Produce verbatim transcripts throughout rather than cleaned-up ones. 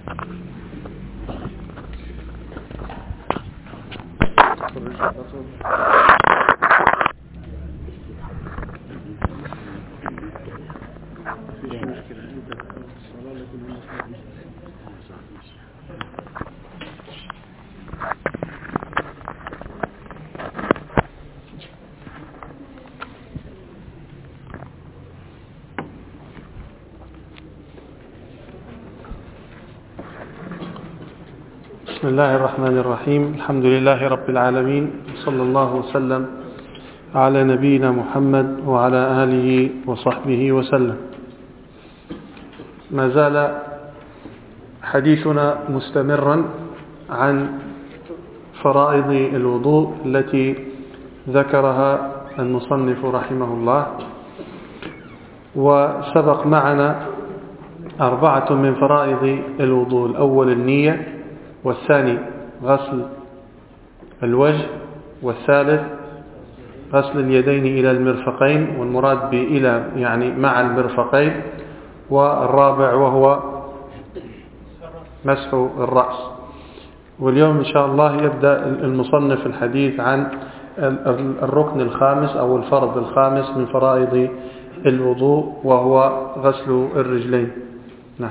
بسم الله الرحمن الرحيم. الحمد لله رب العالمين، صلى الله وسلم على نبينا محمد وعلى آله وصحبه وسلم. ما زال حديثنا مستمرا عن فرائض الوضوء التي ذكرها المصنف رحمه الله، وسبق معنا أربعة من فرائض الوضوء: الأول النية، والثاني غسل الوجه، والثالث غسل اليدين إلى المرفقين، والمراد بإلى يعني مع المرفقين، والرابع وهو مسح الرأس. واليوم إن شاء الله يبدأ المصنف الحديث عن الركن الخامس أو الفرض الخامس من فرائض الوضوء، وهو غسل الرجلين. نعم.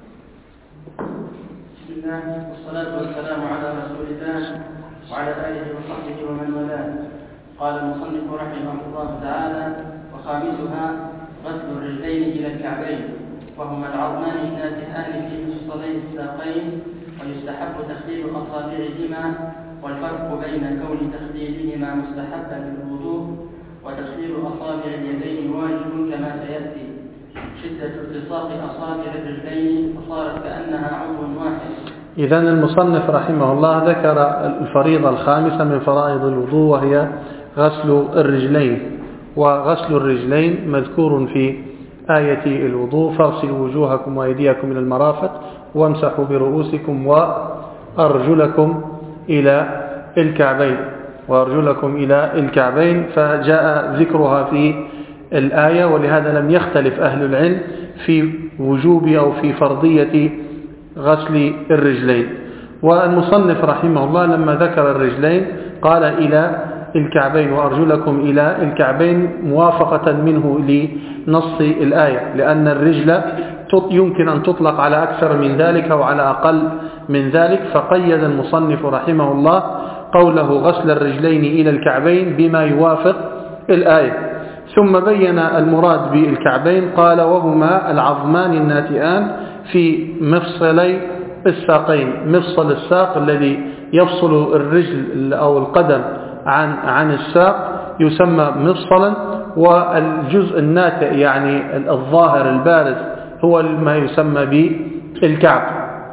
بسم الله والصلاة والسلام على رسول الله وعلى آله وصحبه ومن والاه. قال المصنف رحمه الله تعالى: وخامسها غسل الرجلين إلى الكعبين، وهما العظمان الناتئان في مفصلي الساقين، ويستحب تخليل أصابعهما، والفرق بين كون تخليلهما مستحبا للوضوء وتخليل أصابع اليدين واجب كما سيأتي. شدة التصاق أصابع الرجلين فصارت كأنها عضو واحد. إذن المصنف رحمه الله ذكر الفريضة الخامسة من فرائض الوضوء، وهي غسل الرجلين. وغسل الرجلين مذكور في آية الوضوء: فاغسلوا وجوهكم وأيديكم إلى المرافق وامسحوا برؤوسكم وأرجلكم إلى الكعبين وأرجلكم إلى الكعبين فجاء ذكرها في الآية، ولهذا لم يختلف أهل العلم في وجوب أو في فرضية غسل الرجلين. والمصنف رحمه الله لما ذكر الرجلين قال إلى الكعبين وأرجلكم إلى الكعبين موافقة منه لنص الآية، لأن الرجل يمكن أن تطلق على أكثر من ذلك أو على أقل من ذلك، فقيد المصنف رحمه الله قوله غسل الرجلين إلى الكعبين بما يوافق الآية. ثم بين المراد بالكعبين قال: وهما العظمان الناتئان في مفصلي الساقين. مفصل الساق الذي يفصل الرجل أو القدم عن عن الساق يسمى مفصلا، والجزء الناتئ يعني الظاهر البارز هو ما يسمى بالكعب.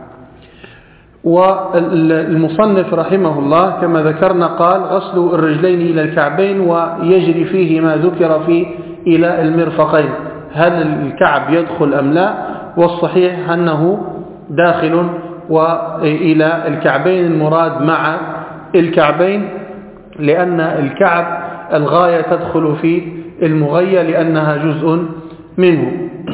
والمصنف رحمه الله كما ذكرنا قال: غسل الرجلين إلى الكعبين، ويجري فيه ما ذكر فيه إلى المرفقين. هل الكعب يدخل أم لا؟ والصحيح أنه داخل، وإلى الكعبين المراد مع الكعبين، لأن الكعب الغاية تدخل في المغية لأنها جزء منه.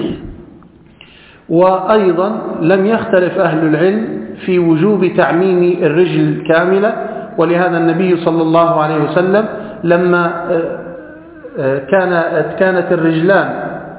وأيضا لم يختلف أهل العلم في وجوب تعميم الرجل كاملة، ولهذا النبي صلى الله عليه وسلم لما كانت كانت الرجلان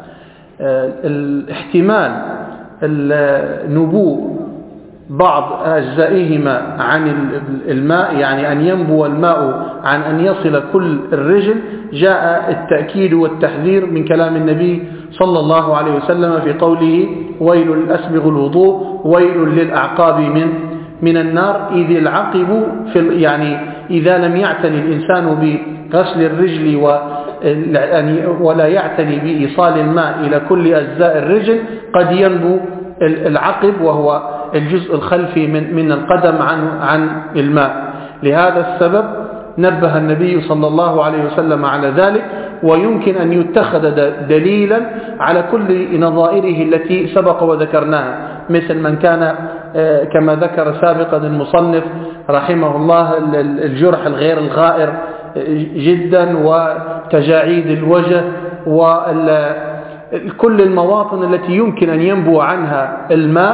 الاحتمال النبوء بعض أجزائهما عن الماء، يعني أن ينبو الماء عن أن يصل كل الرجل، جاء التأكيد والتحذير من كلام النبي صلى الله عليه وسلم في قوله: ويل أسبغ الوضوء ويل للأعقاب من من النار. إذ العقب في يعني إذا لم يعتني الإنسان بغسل الرجل ولا يعتني بإيصال الماء إلى كل أجزاء الرجل قد ينبو العقب، وهو الجزء الخلفي من من القدم عن عن الماء. لهذا السبب نبه النبي صلى الله عليه وسلم على ذلك، ويمكن أن يتخذ دليلا على كل نظائره التي سبق وذكرناها، مثل من كان كما ذكر سابقا المصنف رحمه الله الجرح الغير الغائر جدا، وتجاعيد الوجه، وكل المواطن التي يمكن أن ينبو عنها الماء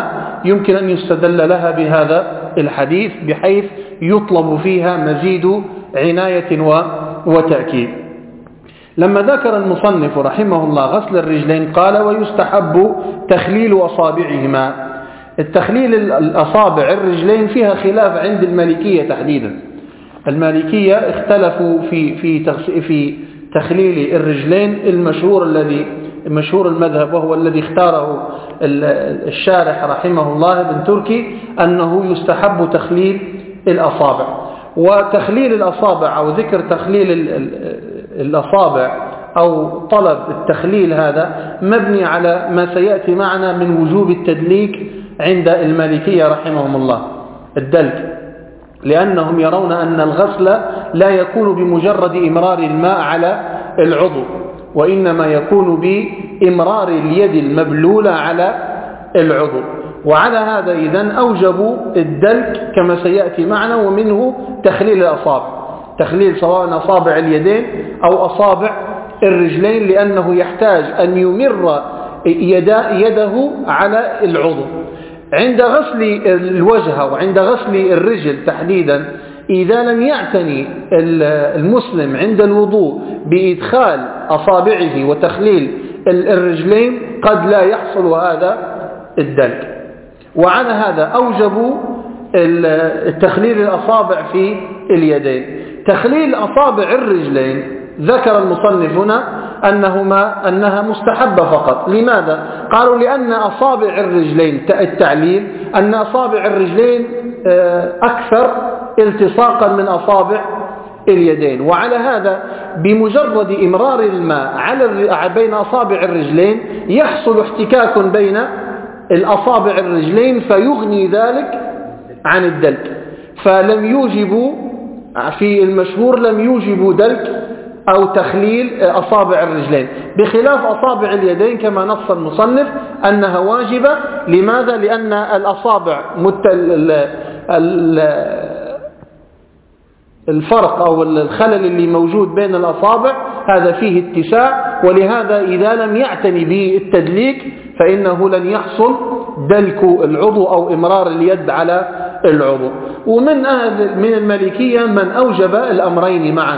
يمكن أن يستدل لها بهذا الحديث بحيث يطلب فيها مزيد عناية وتأكيد. لما ذكر المصنف رحمه الله غسل الرجلين قال ويستحب تخليل أصابعهما. التخليل الأصابع الرجلين فيها خلاف عند المالكية تحديدا. المالكية اختلفوا في في في تخليل الرجلين. المشهور الذي مشهور المذهب وهو الذي اختاره الشارح رحمه الله ابن تركي أنه يستحب تخليل الأصابع. وتخليل الأصابع أو ذكر تخليل الأصابع أو طلب التخليل هذا مبني على ما سيأتي معنا من وجوب التدليك عند المالكية رحمهم الله، الدلك، لأنهم يرون أن الغسل لا يكون بمجرد إمرار الماء على العضو، وإنما يكون بإمرار اليد المبلولة على العضو. وعلى هذا إذن أوجبوا الدلك كما سيأتي معنا، ومنه تخليل الأصابع، تخليل سواء أصابع اليدين أو أصابع الرجلين، لأنه يحتاج أن يمر يده على العضو. عند غسل الوجه وعند غسل الرجل تحديدا إذا لم يعتني المسلم عند الوضوء بإدخال أصابعه وتخليل الرجلين قد لا يحصل هذا الدلك. وعلى هذا أوجبوا تخليل الأصابع في اليدين. تخليل أصابع الرجلين ذكر المصنف هنا أنهما أنها مستحبة فقط. لماذا؟ قالوا لأن أصابع الرجلين التعليل أن أصابع الرجلين أكثر التصاقا من أصابع اليدين، وعلى هذا بمجرد إمرار الماء على بين أصابع الرجلين يحصل احتكاك بين الأصابع الرجلين فيغني ذلك عن الدلك. فلم يوجبوا في المشهور لم يوجبوا دلك أو تخليل أصابع الرجلين، بخلاف أصابع اليدين كما نص المصنف أنها واجبة. لماذا؟ لأن الأصابع الفرق أو الخلل اللي موجود بين الأصابع هذا فيه اتساع، ولهذا إذا لم يعتني بالتدليك فإنه لن يحصل دلك العضو أو إمرار اليد على العضو. ومن أهل من المالكية من أوجب الأمرين معا،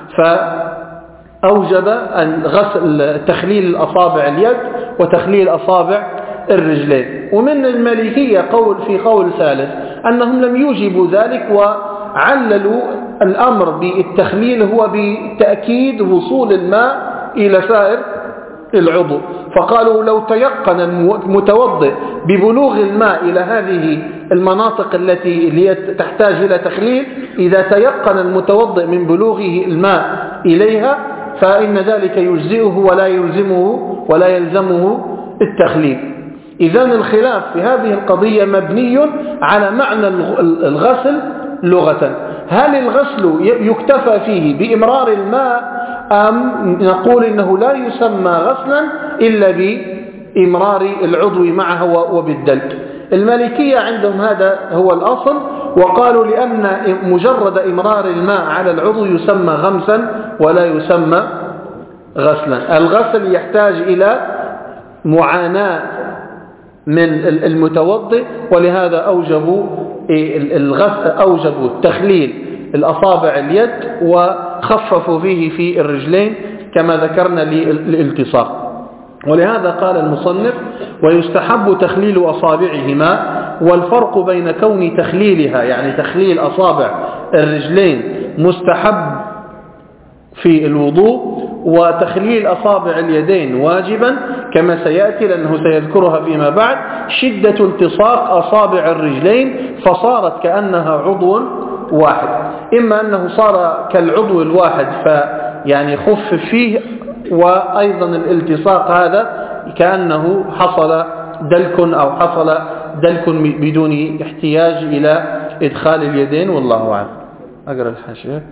فأوجب أن غسل تخليل الأصابع اليد وتخليل أصابع الرجلين. ومن المالكية قول في قول ثالث أنهم لم يوجبوا ذلك، وعللوا الأمر بالتخليل هو بتأكيد وصول الماء إلى سائر العضو. فقالوا لو تيقن المتوضئ ببلوغ الماء إلى هذه المناطق التي تحتاج إلى تخليل، إذا تيقن المتوضئ من بلوغه الماء إليها فإن ذلك يجزئه ولا يلزمه ولا يلزمه التخليل. إذن الخلاف في هذه القضية مبني على معنى الغسل لغة. هل الغسل يكتفى فيه بإمرار الماء أم نقول إنه لا يسمى غسلا إلا بإمرار العضو معه وبالدلك؟ المالكية عندهم هذا هو الأصل، وقالوا لأن مجرد إمرار الماء على العضو يسمى غمسا ولا يسمى غسلا. الغسل يحتاج إلى معاناة من المتوضئ، ولهذا أوجبوا الغسل أوجبوا تخليل الأصابع اليد وخففوا فيه في الرجلين كما ذكرنا للالتصاق. ولهذا قال المصنف ويستحب تخليل أصابعهما. والفرق بين كون تخليلها يعني تخليل أصابع الرجلين مستحب في الوضوء وتخليل أصابع اليدين واجبا كما سيأتي لأنه سيذكرها فيما بعد، شدة التصاق أصابع الرجلين فصارت كأنها عضو واحد، إما أنه صار كالعضو الواحد فيعني خفف فيه، وأيضا الالتصاق هذا كأنه حصل دلك أو حصل دلك بدون احتياج إلى إدخال اليدين، والله أعلم. أقرأ الحاشية.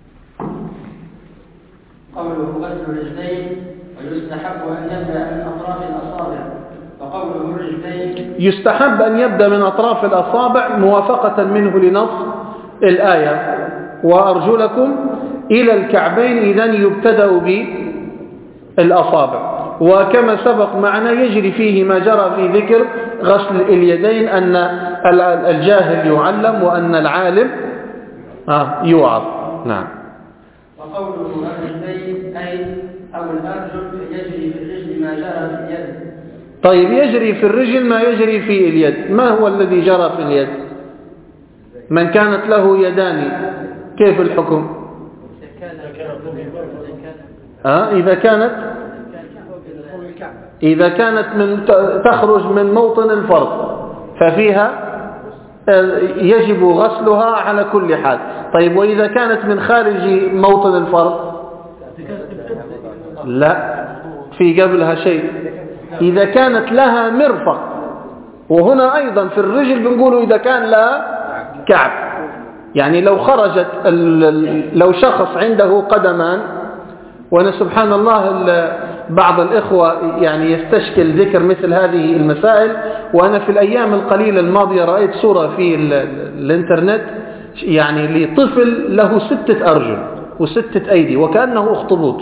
قوله غسل الرجلين ويستحب أن يبدأ من أطراف الأصابع، وقوله الرجلين يستحب أن يبدأ من أطراف الأصابع موافقة منه لنص الآية وأرجلكم إلى الكعبين، إذن يبتدأ بالأصابع. وكما سبق معنا يجري فيه ما جرى في ذكر غسل اليدين، أن الجاهل يعلم وأن العالم يوعظ. نعم. وقوله الرجلين أي أو الأرجل يجري في الرجل ما جرى في اليد. طيب، يجري في الرجل ما يجري في اليد، ما هو الذي جرى في اليد؟ من كانت له يدان كيف الحكم؟ آه إذا كانت إذا كانت من تخرج من موطن الفرض ففيها يجب غسلها على كل حال. طيب، وإذا كانت من خارج موطن الفرض؟ لا، في قبلها شيء. إذا كانت لها مرفق، وهنا أيضا في الرجل بنقولوا إذا كان لها كعب، يعني لو خرجت لو شخص عنده قدمان، وأنا سبحان الله بعض الإخوة يعني يستشكل ذكر مثل هذه المسائل، وأنا في الأيام القليلة الماضية رأيت صورة في الإنترنت يعني لطفل له ستة أرجل وستة أيدي وكأنه أخطبوط.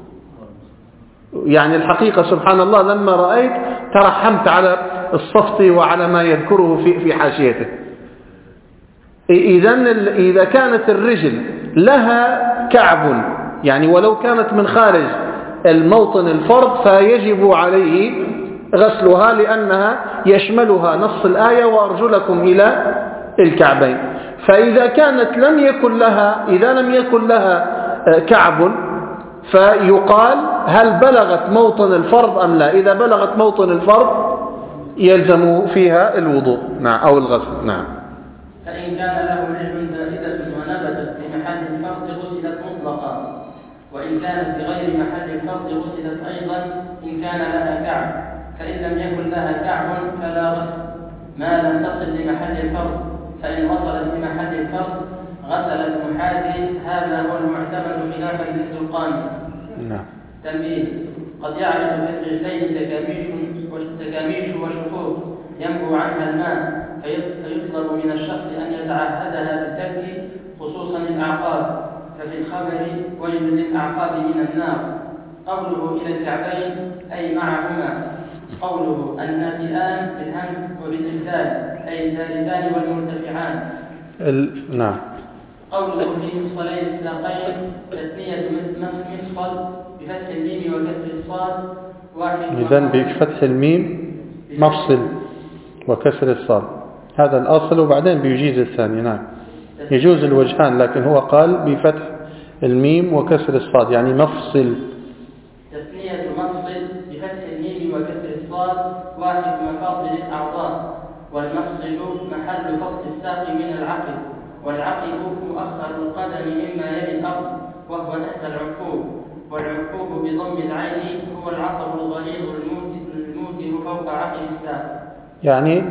يعني الحقيقة سبحان الله لما رأيت ترحمت على الصفطي وعلى ما يذكره في في حاشيته. إذن إذا كانت الرجل لها كعب يعني ولو كانت من خارج الموطن الفرض فيجب عليه غسلها، لأنها يشملها نص الآية وأرجلكم إلى الكعبين. فإذا كانت لم يكن لها إذا لم يكن لها كعب فيقال هل بلغت موطن الفرض أم لا؟ إذا بلغت موطن الفرض يلزم فيها الوضوء نعم أو الغسل. نعم. فإن كان له رجل زائدة ونبتت في محل الفرض غسلت مطلقا، وإن كانت في غير محل الفرض غسلت أيضا إن كان لها كعب، فإن لم يكن لها كعب فلا غسل ما لم تصل لمحل الفرض، فإن وصلت لمحل الفرض غسل المحاذي. هذا هو المعتمد خلافا للزرقاني. نعم. تنبيه: قد يعرض في الرجلين تكاميش تكاميش وشقوق ينبو عنها الماء، فيطلب من الشخص أن يتعهدها بالترك، خصوصا الأعقاب، ففي الخبر ويل للأعقاب من النار. قوله إلى الكعبين أي معهما. قوله الناتئان بالهمز وبالإبدال أي الزاردان والمرتفعان. ال... نعم. قوله في مفصلين الساقين تثنية مفصل بفتح الميم وكسر الصاد واحد. إذن بفتح الميم مفصل وكسر الصاد هذا الأصل، وبعدين بيجيز الثاني. نعم، يجوز الوجهان، لكن هو قال بفتح الميم وكسر الصاد يعني مفصل. تثنية مفصل بفتح الميم وكسر الصاد واحد مفاصل الأعضاء، والمفصل محل فصل الساق من العقل، والعقل مؤخر القدم مما يلي الأرض وهو تحت العقوب، والعقوب بضم العين هو العصب الغليظ الموتر فوق عقل الساق، يعني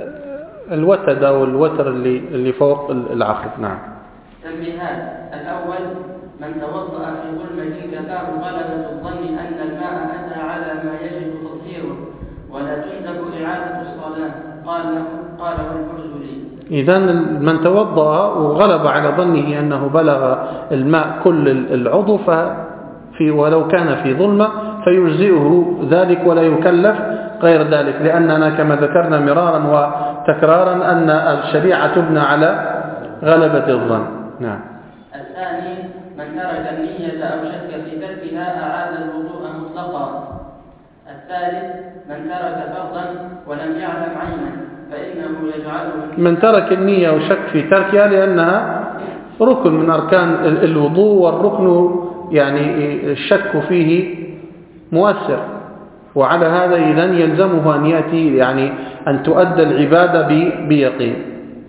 الوتد أو الوتر اللي اللي فوق العقل. نعم. تنبيهات: الأول: من توضأ في ظلمة كفاه غلبة الظن أن الماء أتى على ما يجب تطهيره، ولا تندب إعادة الصلاة. قال قاله البرزولي. إذن من توضأ وغلب على ظنه أنه بلغ الماء كل العضو ففي ولو كان في ظلمة فيجزئه ذلك ولا يكلف غير ذلك، لأننا كما ذكرنا مرارا وتكرارا أن الشريعة تبنى على غلبة الظن. نعم. الثاني: من ترك النية أو شك في تركها أعاد الوضوء مطلقا. الثالث: من ترك فرضا ولم يعلم عينا فإنه يجعله. من ترك النية وشك في تركها لأنها ركن من أركان الوضوء، والركن يعني الشك فيه مؤثر، وعلى هذا إذن يلزمه أن يأتي يعني أن تؤدى العبادة بيقين.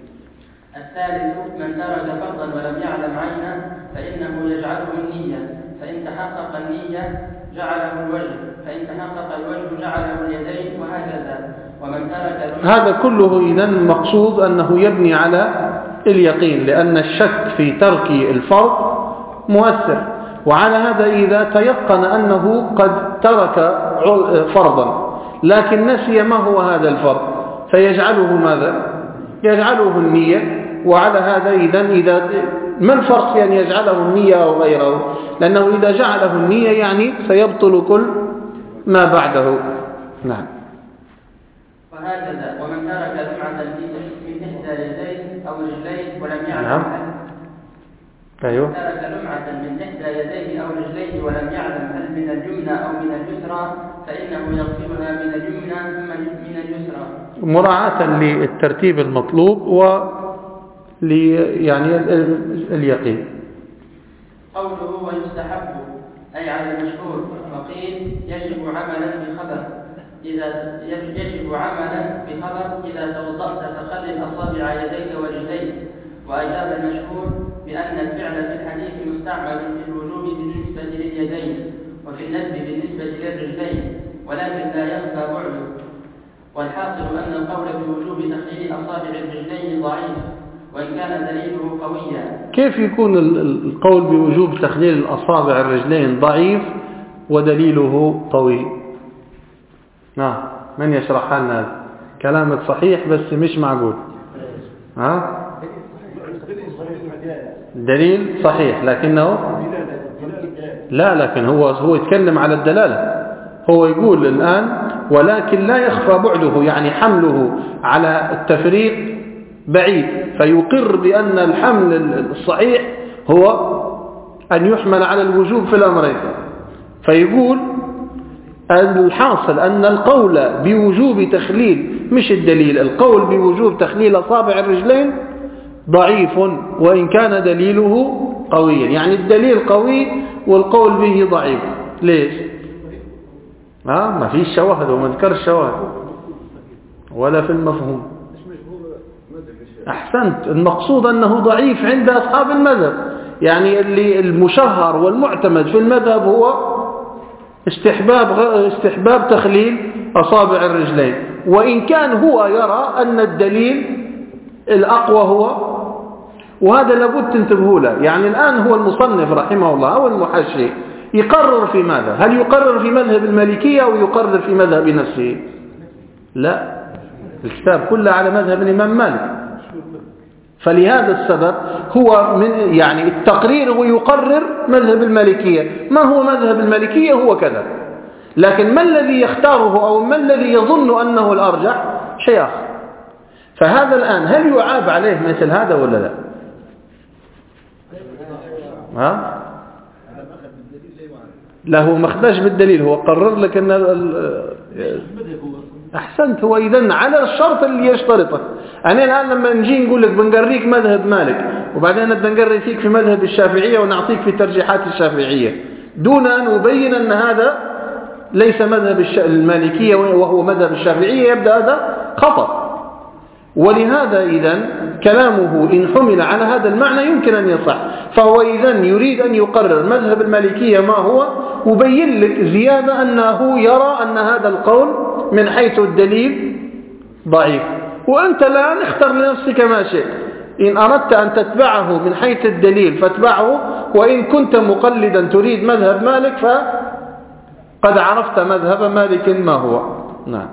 الثالث: من ترك فرضا ولم يعلم عينا فإنه يجعله النية، فإن تحقق النية جعله الوجه، فإن تحقق الوجه جعله اليدين، وهكذا. ومن ترك هذا كله إذن مقصود أنه يبني على اليقين، لأن الشك في ترك الفرض مؤثر، وعلى هذا إذا تيقن أنه قد ترك فرضا لكن نسي ما هو هذا الفرض فيجعله ماذا؟ يجعله النية. وعلى هذا إذن إذا ما الفرق في أن يجعله النية أو غيره؟ لأنه إذا جعله النية يعني سيبطل كل ما بعده. نعم. وهكذا ومن ترك لمعة من إحدى يديه أو رجليه ولم يعلم نعم. أيوه. ترك لمعة من إحدى يديه أو رجليه ولم يعلم هل من اليمنى أو من اليسرى فإنه يغسلها من اليمنى ثم من اليسرى مراعاة للترتيب المطلوب و يعني اليقين. قوله ويستحب أي على المشهور، وقيل يجب عملا بخبر إذا يجب عملا بخبر إذا توضأت فخلل أصابع يديك ورجليك. وأجاب المشهور بأن الفعل في الحديث مستعمل في الوجوب بالنسبة لليدين وفي الندب بالنسبة للرجلين ولكن لا يخفى بعده. والحاصل أن القول بوجوب تخليل أصابع الرجلين ضعيف وإن كان دليله قويا. كيف يكون القول بوجوب تخليل الأصابع الرجلين ضعيف ودليله قوي؟ نعم، من يشرح لنا هذا؟ كلامك صحيح بس مش معقول. ها؟ دليل صحيح لكنه لا، لكن هو هو يتكلم على الدلالة. هو يقول الآن ولكن لا يخفى بعده، يعني حمله على التفريق بعيد، فيقر بأن الحمل الصحيح هو أن يحمل على الوجوب في الأمرين. فيقول الحاصل أن القول بوجوب تخليل، مش الدليل، القول بوجوب تخليل أصابع الرجلين ضعيف وإن كان دليله قويا، يعني الدليل قوي والقول به ضعيف. ليش؟ ها؟ ما فيش شواهد وما ذكر الشواهد ولا في المفهوم. أحسنت، المقصود أنه ضعيف عند أصحاب المذهب، يعني اللي المشهر والمعتمد في المذهب هو استحباب استحباب تخليل أصابع الرجلين، وإن كان هو يرى أن الدليل الأقوى هو، وهذا لابد تنتبهوا له. يعني الآن هو المصنف رحمه الله أو المحشي يقرر في ماذا؟ هل يقرر في مذهب المالكية أو يقرر في مذهب نفسه؟ لا، الكتاب كله على مذهب الإمام مالك. فلهذا السبب هو من يعني التقرير ويقرر مذهب المالكية. ما هو مذهب المالكية؟ هو كذا، لكن ما الذي يختاره أو ما الذي يظن أنه الأرجح شيء آخر. فهذا الآن هل يعاب عليه مثل هذا ولا لا؟ ها؟ لا، هو ما خداش بالدليل، هو قرر لك أن أحسنت. هو إذن على الشرط اللي يشترطه. أنا الآن لما نجي نقول لك بنقريك مذهب مالك وبعدين بنقري فيك في مذهب الشافعية ونعطيك في ترجيحات الشافعية دون أن أبين أن هذا ليس مذهب المالكية وهو مذهب الشافعية، يبدأ هذا خطأ. ولهذا إذن كلامه إن حمل على هذا المعنى يمكن أن يصح. فهو إذن يريد أن يقرر مذهب المالكية ما هو، وبين لك زيادة أنه يرى أن هذا القول من حيث الدليل ضعيف. وأنت الآن اختر لنفسك ما شئت، إن أردت أن تتبعه من حيث الدليل فاتبعه، وإن كنت مقلدا تريد مذهب مالك فقد عرفت مذهب مالك ما هو. نعم.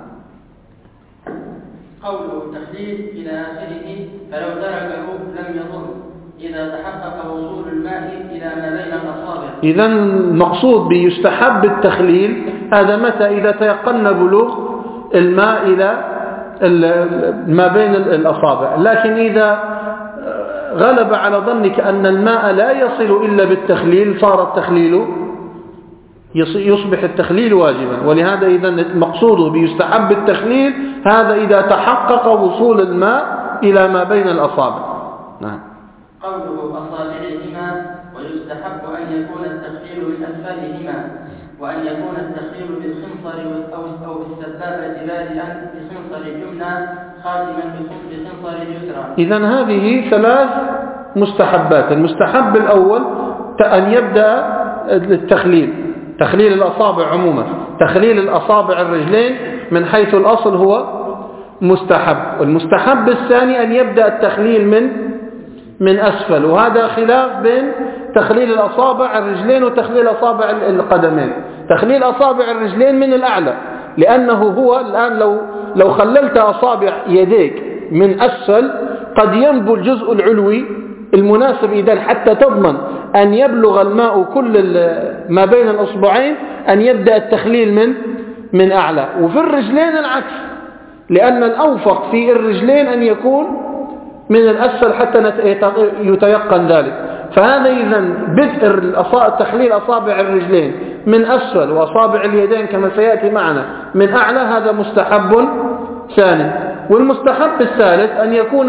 قوله تخليل إلى آخره فلو تركه لم يضر إذا تحقق وصول الماء إلى ما بين الأصابع. إذن المقصود بيستحب التخليل هذا متى؟ إذا تيقن بلوغ الماء إلى ما بين الأصابع. لكن إذا غلب على ظنك أن الماء لا يصل إلا بالتخليل صار التخليل يصبح التخليل واجبا. ولهذا إذا المقصود بيستحب التخليل هذا إذا تحقق وصول الماء إلى ما بين الأصابع. نعم. قوله أصابعهما ويستحب أن يكون التخليل من أسفلهما وأن يكون التخليل بالخنصر أو بالسبابة بادئا بخنصر اليمنى خاتما بخنصر اليسرى. إذن هذه ثلاث مستحبات. المستحب الأول أن يبدأ التخليل، تخليل الأصابع عموما، تخليل الأصابع الرجلين من حيث الأصل هو مستحب. المستحب الثاني أن يبدأ التخليل من من أسفل، وهذا خلاف بين تخليل الأصابع الرجلين وتخليل أصابع القدمين. تخليل أصابع الرجلين من الأعلى، لأنه هو الآن لو لو خللت أصابع يديك من أسفل قد ينبو الجزء العلوي المناسب إذن حتى تضمن أن يبلغ الماء كل ما بين الأصبعين، أن يبدأ التخليل من من أعلى. وفي الرجلين العكس، لأن الأوفق في الرجلين أن يكون من الأسفل حتى يتيقن ذلك. فهذا إذن بدء تخليل أصابع الرجلين من أسفل وأصابع اليدين كما سيأتي معنا من أعلى، هذا مستحب ثاني. والمستحب الثالث أن يكون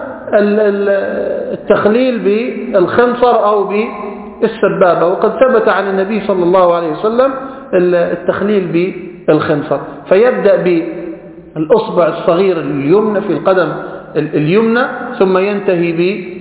التخليل بالخنصر أو بالسبابة، وقد ثبت عن النبي صلى الله عليه وسلم التخليل بالخنصر. فيبدأ بالأصبع الصغير اليمنى في القدم اليمنى، ثم ينتهي ب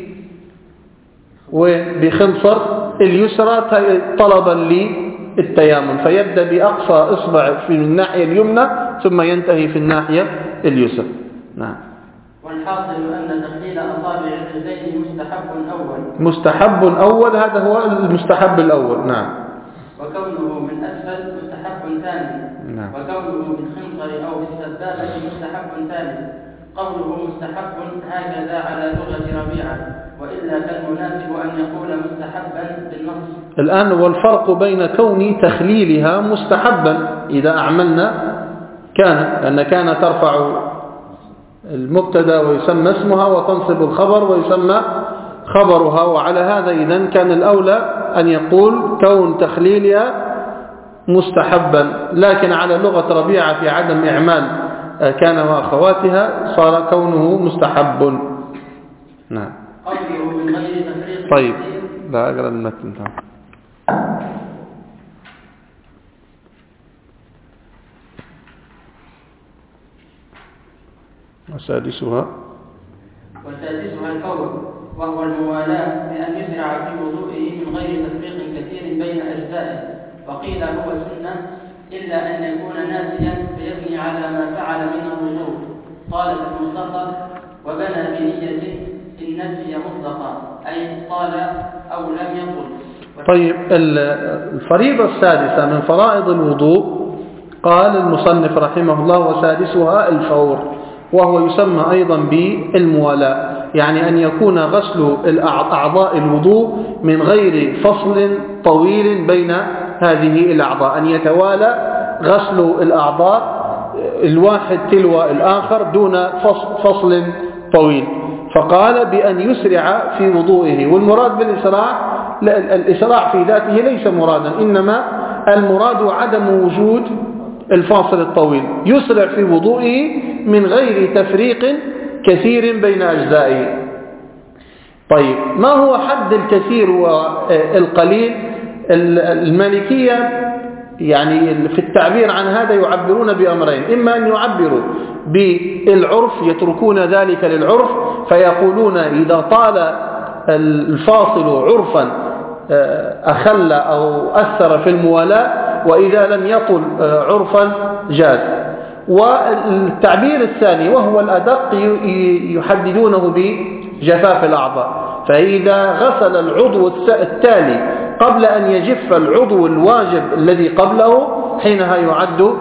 وبخنصر اليسرى طلبا للتيامن، فيبدأ بأقصى إصبع في الناحية اليمنى ثم ينتهي في الناحية اليسرى. نعم. والحاصل أن تخليل أصابع الرجلين مستحب أول. مستحب أول، هذا هو المستحب الأول. نعم. وكونه من أسفل مستحب ثاني. نعم. وكونه بالخنصر أو بالسبابة مستحب ثالث. قوله مستحب هكذا على لغة ربيعة، وإلا فالمناسب أن يقول مستحبا بالنص. الآن والفرق بين كون تخليلها مستحبا إذا أعملنا كان، لأن كان ترفع المبتدا ويسمى اسمها وتنصب الخبر ويسمى خبرها، وعلى هذا إذن كان الأولى أن يقول كون تخليلها مستحبا. لكن على لغة ربيعة في عدم إعمال كان وأخواتها صار كونه مستحب. نعم. قوله من غير تفريق. طيب لا أقرأ المتن. وسادسها وسادسها الفور، وهو الموالاة بأن يسرع في وضوئه من غير تفريق كثير بين أجزائه. وقيل هو سنة إلا أن يكون ناسيا فيبني على ما فعل من الوضوء. قال ابن مختصر: وبنى بنية إن نسي مطلقا، أي قال أو لم يقل. طيب الفريضة السادسة من فرائض الوضوء قال المصنف رحمه الله: وسادسها الفور، وهو يسمى أيضا بالموالاة، يعني أن يكون غسل أعضاء الوضوء من غير فصل طويل بين هذه الأعضاء، أن يتوالى غسل الأعضاء الواحد تلو الآخر دون فصل طويل. فقال بأن يسرع في وضوئه. والمراد بالإسراع، الإسراع في ذاته ليس مرادا، إنما المراد عدم وجود الفاصل الطويل، يسرع في وضوئه من غير تفريق كثير بين أجزائه. طيب ما هو حد الكثير والقليل؟ المالكية يعني في التعبير عن هذا يعبرون بأمرين: إما أن يعبروا بالعرف، يتركون ذلك للعرف فيقولون إذا طال الفاصل عرفا أخل أو أثر في الموالاة، وإذا لم يطل عرفا جاز. والتعبير الثاني وهو الأدق يحددونه بجفاف الأعضاء، فإذا غسل العضو التالي قبل أن يجف العضو الواجب الذي قبله حينها يعد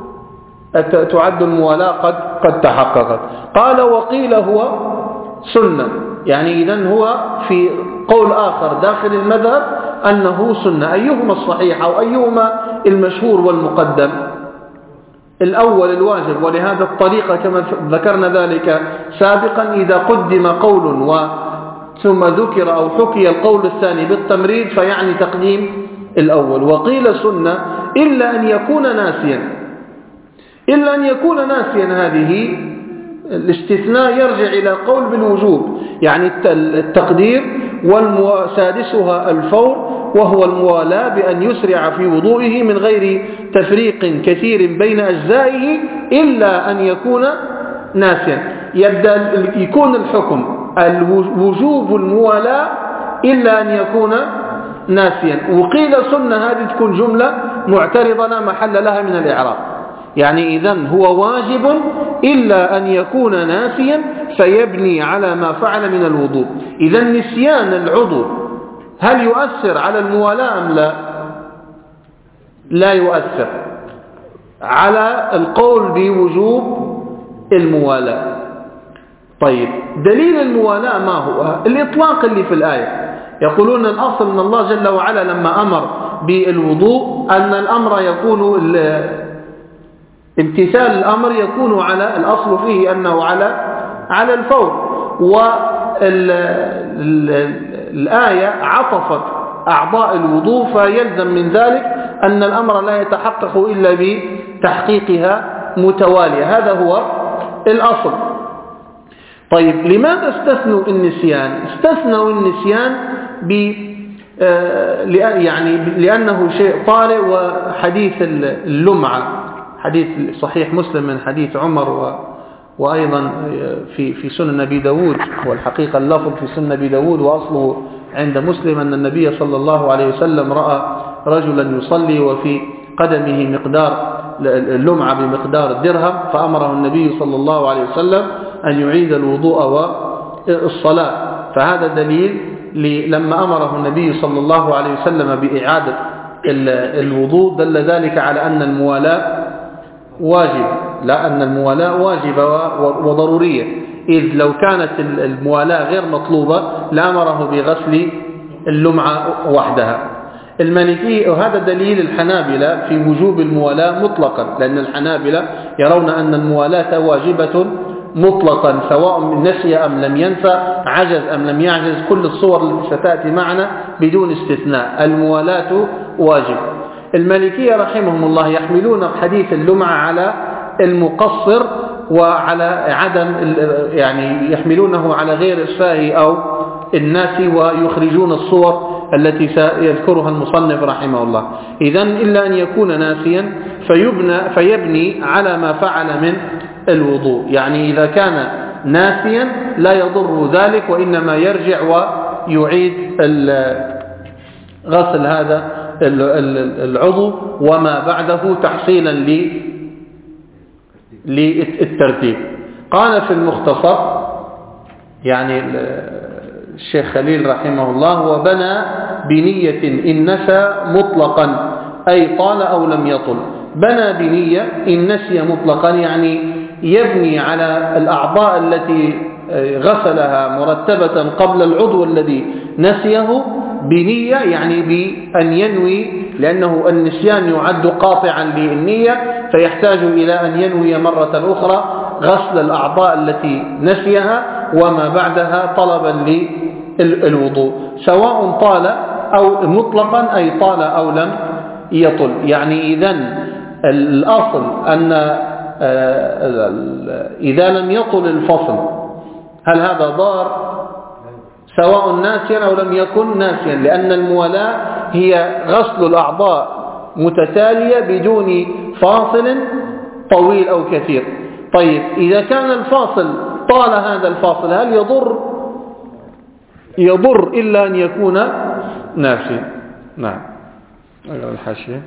تعد الموالاة قد قد تحققت. قال: وقيل هو سنة، يعني إذن هو في قول آخر داخل المذهب أنه سنة. أيهما الصحيح أو أيهما المشهور والمقدم؟ الأول الواجب، ولهذا الطريقة كما ذكرنا ذلك سابقا، إذا قدم قول و ثم ذكر أو حكي القول الثاني بالتمريض فيعني تقديم الأول. وقيل سنة إلا أن يكون ناسيا، إلا أن يكون ناسيا، هذه الاستثناء يرجع إلى قول بالوجوب، يعني التقدير. والسادسها الفور، وهو الموالاة بأن يسرع في وضوئه من غير تفريق كثير بين أجزائه إلا أن يكون ناسيا. يبدأ يكون الحكم الوجوب الموالاة إلا أن يكون ناسيا. وقيل سنة، هذه تكون جملة معترضة لا محل لها من الإعراب، يعني إذن هو واجب إلا أن يكون ناسيا فيبني على ما فعل من الوضوء. إذن نسيان العضو هل يؤثر على الموالاة أم لا؟ لا يؤثر على القول بوجوب الموالاة. طيب دليل الموالاة ما هو؟ الإطلاق اللي في الآية. يقولون الأصل من الله جل وعلا لما أمر بالوضوء أن الأمر يكون امتثال الأمر يكون على الأصل فيه أنه على على الفور. والآية عطفت أعضاء الوضوء، فيلزم من ذلك أن الأمر لا يتحقق إلا بتحقيقها متوالية. هذا هو الأصل. طيب لماذا استثنوا النسيان؟ استثنوا النسيان ب يعني لأنه شيء طارئ، وحديث اللمعة حديث صحيح مسلم من حديث عمر و وأيضا في في سنن أبي داود، والحقيقة اللفظ في سنن أبي داود وأصله عند مسلم أن النبي صلى الله عليه وسلم رأى رجلا يصلي وفي قدمه مقدار اللمعة بمقدار الدرهم، فأمره النبي صلى الله عليه وسلم أن يعيد الوضوء والصلاة. فهذا دليل لما أمره النبي صلى الله عليه وسلم بإعادة الوضوء دل ذلك على أن الموالاة واجب، لا أن الموالاة واجبة وضرورية، إذ لو كانت الموالاة غير مطلوبة لأمره بغسل اللمعة وحدها. المالكية، وهذا دليل الحنابلة في وجوب الموالاة مطلقا، لأن الحنابلة يرون أن الموالاة واجبة مطلقا سواء نسي أم لم ينسى، عجز أم لم يعجز، كل الصور التي ستأتي معنا بدون استثناء الموالاة واجب. المالكية رحمهم الله يحملون حديث اللمعة على المقصر وعلى عدم، يعني يحملونه على غير الساهي أو الناسي، ويخرجون الصور التي سيذكرها المصنف رحمه الله. إذن إلا أن يكون ناسيا فيبنى فيبني على ما فعل من الوضوء، يعني إذا كان ناسيا لا يضر ذلك، وإنما يرجع ويعيد غسل هذا العضو وما بعده تحصيلا للترتيب. قال في المختصر يعني الشيخ خليل رحمه الله: وبنى بنية إن نسى مطلقا أي طال أو لم يطل. بنى بنية إن نسي مطلقا يعني يبني على الأعضاء التي غسلها مرتبة قبل العضو الذي نسيه بنية، يعني بأن ينوي، لأنه النسيان يعد قاطعا للنية، فيحتاج إلى أن ينوي مرة أخرى غسل الأعضاء التي نسيها وما بعدها طلبا للوضوء، سواء طال أو مطلقا أي طال أو لم يطل. يعني إذن الأصل أن إذا لم يطل الفصل هل هذا ضار سواء ناسيا أو لم يكن ناسيا، لأن الموالاة هي غسل الأعضاء متتالية بدون فاصل طويل أو كثير. طيب إذا كان الفاصل طال هذا الفاصل هل يضر؟ يضر إلا أن يكون ناسيا. نعم. الحاشية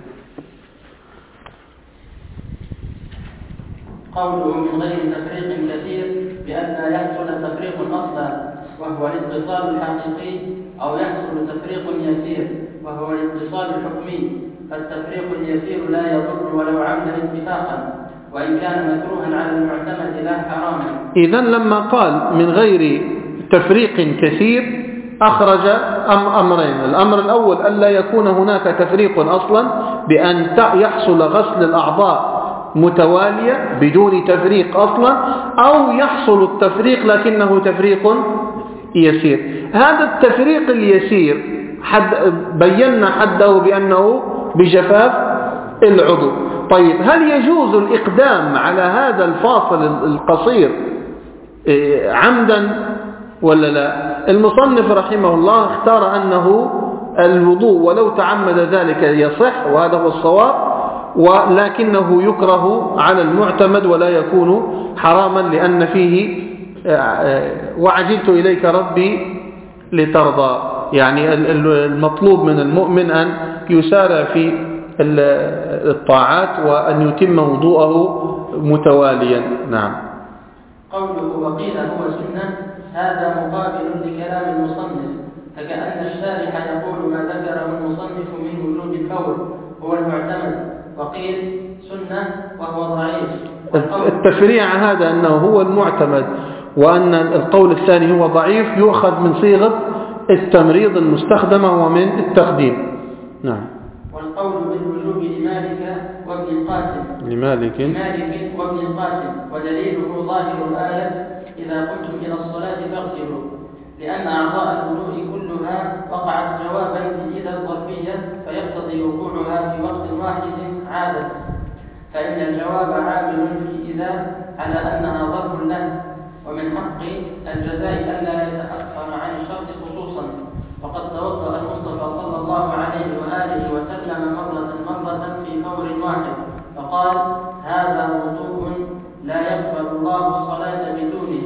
قوله من غير تفريق كثير بأن لا يحصل تفريق أصلا وهو الاتصال الحقيقي، أو يحصل تفريق يسير وهو الاتصال الحكمي، فالتفريق اليسير لا يضر ولو عمدا اتفاقا، وإن كان مكروها على المعتمد لا حراما. إذن لما قال من غير تفريق كثير أخرج أم أمرين. الأمر الأول ألا يكون هناك تفريق أصلا، بأن يحصل غسل الأعضاء متوالية بدون تفريق أصلا، أو يحصل التفريق لكنه تفريق يسير. هذا التفريق اليسير حد بينا حده بأنه بجفاف العضو. طيب هل يجوز الإقدام على هذا الفاصل القصير عمدا ولا لا؟ المصنف رحمه الله اختار أنه الوضوء ولو تعمد ذلك يصح، وهذا هو الصواب، ولكنه يكره على المعتمد ولا يكون حراما، لأن فيه وعجلت إليك ربي لترضى، يعني المطلوب من المؤمن أن يسارع في الطاعات وأن يتم وضوءه متواليا. نعم. قوله وقيل هو سنة هذا مقابل لكلام المصنف، فكأن الشارح يقول ما ذكره المصنف من وجوب الفور هو المعتمد، وقيل سنة وهو ضعيف. التفريع هذا أنه هو المعتمد وأن القول الثاني هو ضعيف يؤخذ من صيغة التمريض المستخدمة ومن التقديم. نعم. والقول بالوجوب لمالك وابن القاسم لمالك لمالك وابن القاسم. ودليله ظاهر الآية إذا قمتم إلى الصلاة فاغسلوا، لأن أعضاء الوضوء كلها وقعت جوابا لإذا الظرفية فيقتضي وقوعها في وقت واحد عادة، فإن الجواب عامل في إذا على أنها ظرف له، ومن حق الجزاء ألا يتأخر عن الشرط خصوصا. وقد توضأ المصطفى صلى الله عليه وآله وسلم مرة مرة في فور واحد فقال هذا وضوء لا يقبل الله الصلاة بدونه.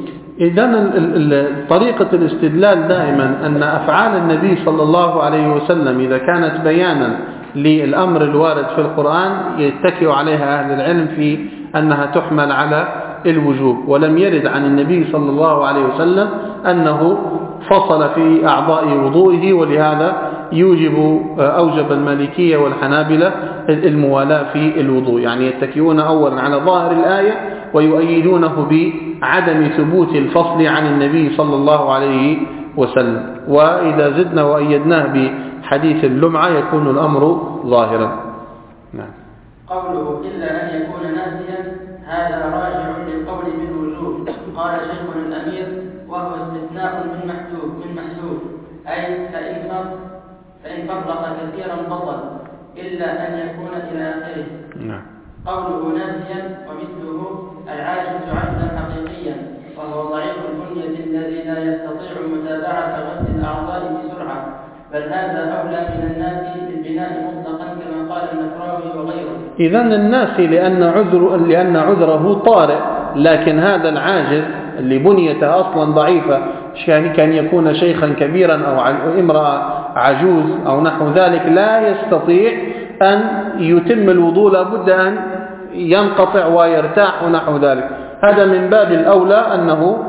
إذن طريقة الاستدلال دائما أن أفعال النبي صلى الله عليه وسلم إذا كانت بيانا للأمر الوارد في القرآن يتكئ عليها أهل العلم في أنها تحمل على الوجوب، ولم يرد عن النبي صلى الله عليه وسلم أنه فصل في أعضاء وضوئه، ولهذا يوجب أوجب المالكية والحنابلة الموالاة في الوضوء، يعني يتكئون أولا على ظاهر الآية ويؤيدونه بعدم ثبوت الفصل عن النبي صلى الله عليه وسلم. وإذا زدنا وأيدناه بحديث اللمعة يكون الأمر ظاهرا. نعم. قوله إلا أن يكون ناسيا هذا راجع للقول بالوجوب. قال شيخنا الأمير وهو استثناء من محذوف من محذوف أي فإن فرق فإن فرق كثيرا بطل إلا أن يكون إلى آخره. نعم. قوله ناسيا ومثله العاجز عجزا حقيقيا، وهو ضعيف البنية الذي لا يستطيع متابعة غسل الأعضاء بسرعة، بل هذا أولى من الناس بالبناء مطلقا كما قال النفراوي وغيره. إذن الناس لأن عذر لأن عذره طارئ، لكن هذا العاجز اللي بنيته أصلا ضعيفة كان يكون شيخا كبيرا أو امرأة عجوز أو نحو ذلك لا يستطيع أن يتم الوضوء، لابد أن ينقطع ويرتاح ونحو ذلك. هذا من باب الأولى أنه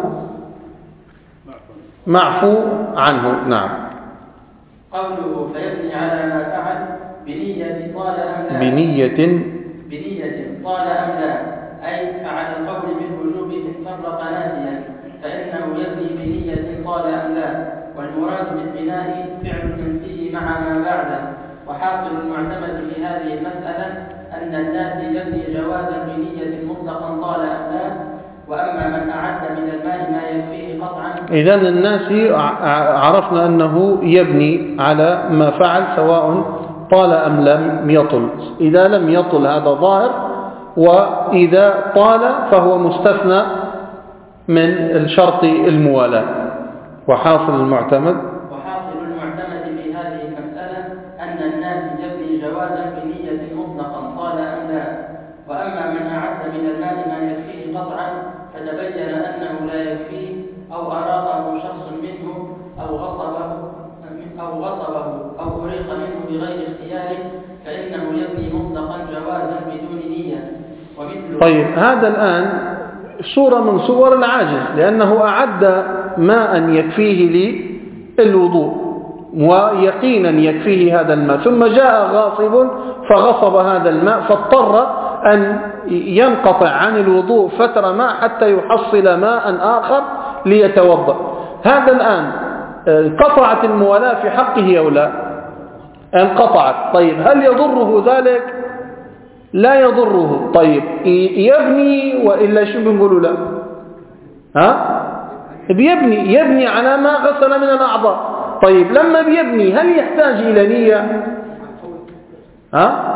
معفو عنه. نعم. قوله فيبني على ما فعل بنية طال أم لا بنية بنية طال أم لا أي فعلى القول بالوجوب إن فرق ناسيا فإنه يبني بنية طال أم لا، والمراد بالبناء فعل المنفي مع ما بعده. وحاصل المعتمد في هذه المسألة أن الناس يبني جوازا بنية مطلقا طال أم لا، وأما من أعد من الماء ما يكفيه قطعا. إذن الناس عرفنا أنه يبني على ما فعل سواء طال أم لم يطل. إذا لم يطل هذا ظاهر، وإذا طال فهو مستثنى من الشرط الموالاة. وحاصل المعتمد وحاصل المعتمد في هذه المسألة أن الناس يبني جوازا بنية مطلقا طال أم لا، وأما من أعد من الماء ما يكفيه قطعا فتبين أنه لا يكفيه أو أراقه شخص منه أو غصبه أو غصبه أو أريق منه بغير اختياره فإنه يبني مطلقا جوازا بدون نية. ومثله طيب هذا الآن صورة من صور العاجز، لأنه أعد ماء يكفيه للوضوء ويقينا يكفيه هذا الماء، ثم جاء غاصب فغصب هذا الماء فاضطر أن ينقطع عن الوضوء فترة ما حتى يحصل ماء آخر ليتوضأ. هذا الآن انقطعت الموالاة في حقه أو لا؟ انقطعت. طيب هل يضره ذلك؟ لا يضره. طيب يبني وإلا شو بنقولوا لا؟ ها؟ بيبني يبني على ما غسل من الأعضاء. طيب لما بيبني هل يحتاج إلى نية؟ ها؟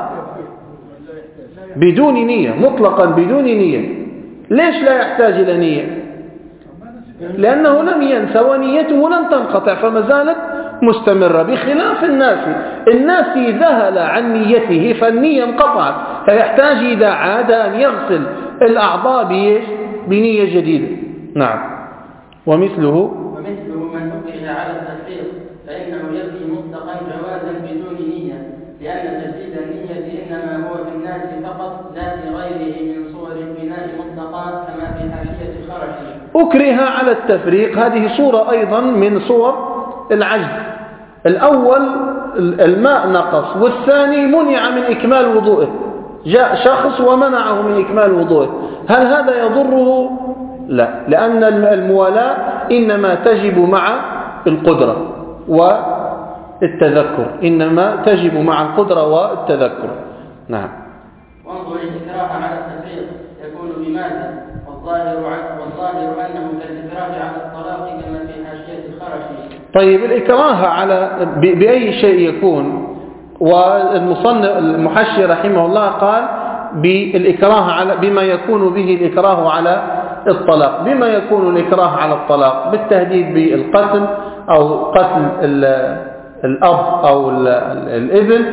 بدون نية مطلقا بدون نية. ليش لا يحتاج إلى نية؟ لأنه لم ينسى ونيته لم تنقطع فما زالت مستمرة، بخلاف الناس. الناس ذهل عن نيته فالنية انقطعت، فيحتاج إذا عاد أن يغسل الأعضاء بنية جديدة. نعم. ومثله ومثله من أكره على التفريق فإنه يبني مطلقا جوازا بدون نية، لأن تجديد النية إنما هو في الناس فقط لا في غيره من صور البناء مطلقا كما في حاشية خرشي. أكره على التفريق هذه صورة أيضا من صور العجز. الأول الماء نقص، والثاني منع من إكمال وضوءه، جاء شخص ومنعه من إكمال وضوءه. هل هذا يضره؟ لا، لأن الموالاة إنما تجب مع القدرة والتذكر، إنما تجب مع القدرة والتذكر. نعم. موضوع الإكراه على التفريق يكون بماذا؟ والظاهر والظاهر أنه كالإكراه على الطلاق كما في حاشية الخرشي. طيب الإكراه على بأي شيء يكون؟ والمصنف المحشي رحمه الله قال بالإكراه على بما يكون به الإكراه على الطلاق. بما يكون الإكراه على الطلاق؟ بالتهديد بالقتل أو قتل الأب أو الابن،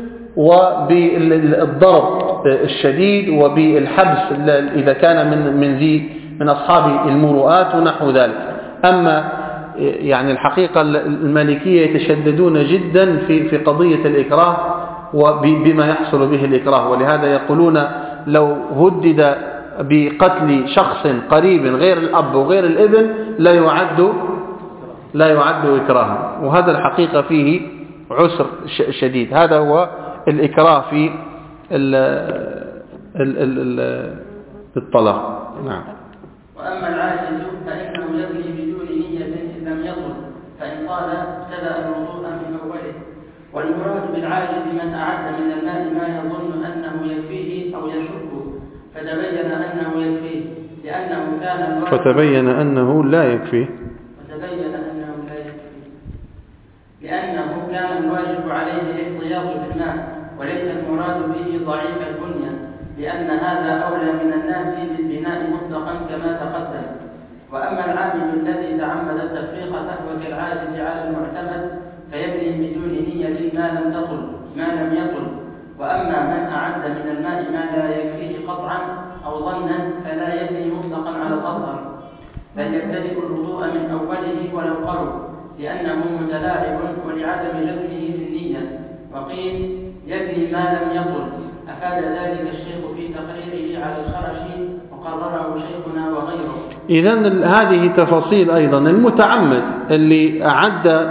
وبالضرب الشديد، وبالحبس إذا كان من من ذي من أصحاب المروءات ونحو ذلك. أما يعني الحقيقة المالكية يتشددون جدا في في قضية الإكراه وبما يحصل به الإكراه، ولهذا يقولون لو هدد بقتل شخص قريب غير الأب وغير الابن لا يعد لا يعد إكراها، وهذا الحقيقة فيه عسر شديد. هذا هو الإكراه في ال ال ال الطلاق. نعم. وأما العاجز فإنه يبني بدون نية إن لم يطل، فإن طال ابتدأ الوضوء من أوله. والمراد بالعاجز من أعد من الماء ما يظن أنه يكفيه أو يشكه فتبين أنه يكفيه لأنه كان الواجب فتبين أنه لا يكفيه فتبين أنه لا يكفيه لأنه كان الواجب عليه الاحتياط بالماء، وليس المراد به ضعيف البنية، لأن هذا أولى من الناس بالبناء مطلقا كما تقدم. وأما العامل الذي تعمد التفريق فهو كالعاجز على المعتمد فيبني بدون نية ما لم تطل ما لم يطل. وأما من أعد من الماء ما لا يكفيه قطعا أو ظنا فلا يبني مطلقا على الأظهر، بل يبتدئ الوضوء من أوله ولو قرب، لأنه متلاعب ولعدم جزمه في النية. وقيل يبني ما لم يطل. أفاد ذلك الشيخ في تقريره على الخرشي وقرره شيخنا وغيره. إذن هذه تفاصيل أيضا. المتعمد اللي أعد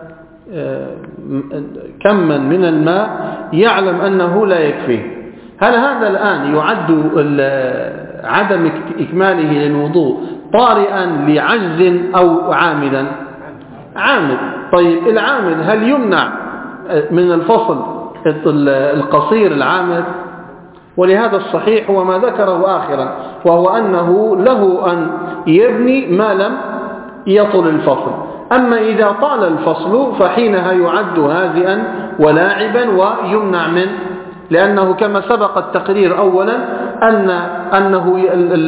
كما من الماء يعلم أنه لا يكفيه، هل هذا الآن يعد عدم إكماله للوضوء طارئا لعجز أو عامدا؟ عامد. طيب العامد هل يمنع من الفصل القصير العامد؟ ولهذا الصحيح هو ما ذكره آخرا، وهو أنه له أن يبني ما لم يطل الفصل. أما إذا طال الفصل فحينها يعد هازئا ولاعبا ويمنع منه، لأنه كما سبق التقرير أولا أن أنه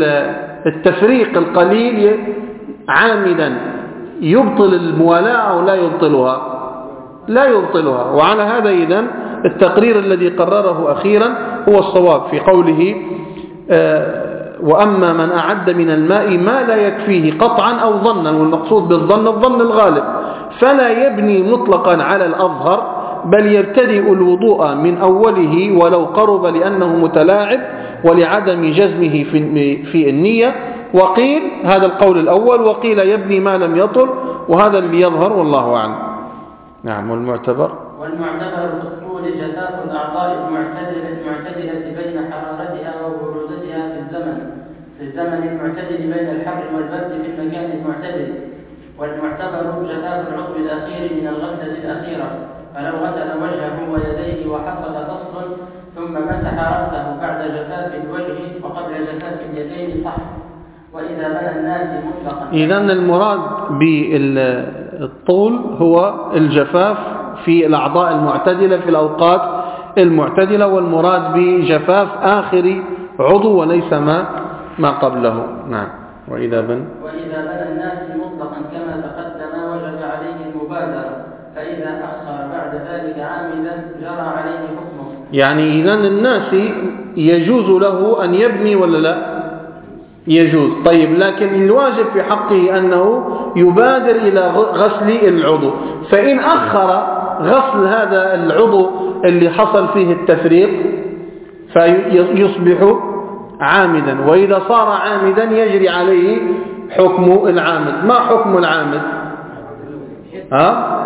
التفريق القليل عامدا يبطل الموالاة أو لا يبطلها لا يبطلها. وعلى هذا إذن التقرير الذي قرره أخيرا هو الصواب في قوله آه وأما من أعد من الماء ما لا يكفيه قطعا أو ظنا، والمقصود بالظن الظن الغالب، فلا يبني مطلقا على الأظهر، بل يبتدئ الوضوء من أوله ولو قرب، لأنه متلاعب ولعدم جزمه في في النية. وقيل هذا القول الأول، وقيل يبني ما لم يطل، وهذا اللي يظهر والله أعلم. نعم. والمعتبر والمعتبر بالطول جفاف الأعضاء المعتدلة المعتدلة بين حرارتها وبرودتها في الزمن في الزمن المعتدل بين الحر والبرد في المكان المعتدل. والمعتبر جفاف العضو الأخير من الغسلة الأخيرة، فلو غسل وجهه ويديه وحصل فصل ثم مسح رأسه بعد جفاف الوجه وقبل جفاف اليدين صح. وإذا بنى الناس مطلقا. إذن المراد بالطول هو الجفاف في الأعضاء المعتدلة في الأوقات المعتدلة، والمراد بجفاف آخر عضو وليس ما ما قبله. نعم. وإذا بنى وإذا بنى الناس مطلقا كما تقدم وجب عليه المبادرة، فإذا أخر بعد ذلك عامدا جرى عليه حكمه. يعني إذن الناس يجوز له أن يبني ولا لا؟ يجوز. طيب لكن الواجب في حقه أنه يبادر إلى غسل العضو، فإن أخر غسل هذا العضو اللي حصل فيه التفريق فيصبح عامدا، وإذا صار عامدا يجري عليه حكم العامد. ما حكم العامد؟ ها؟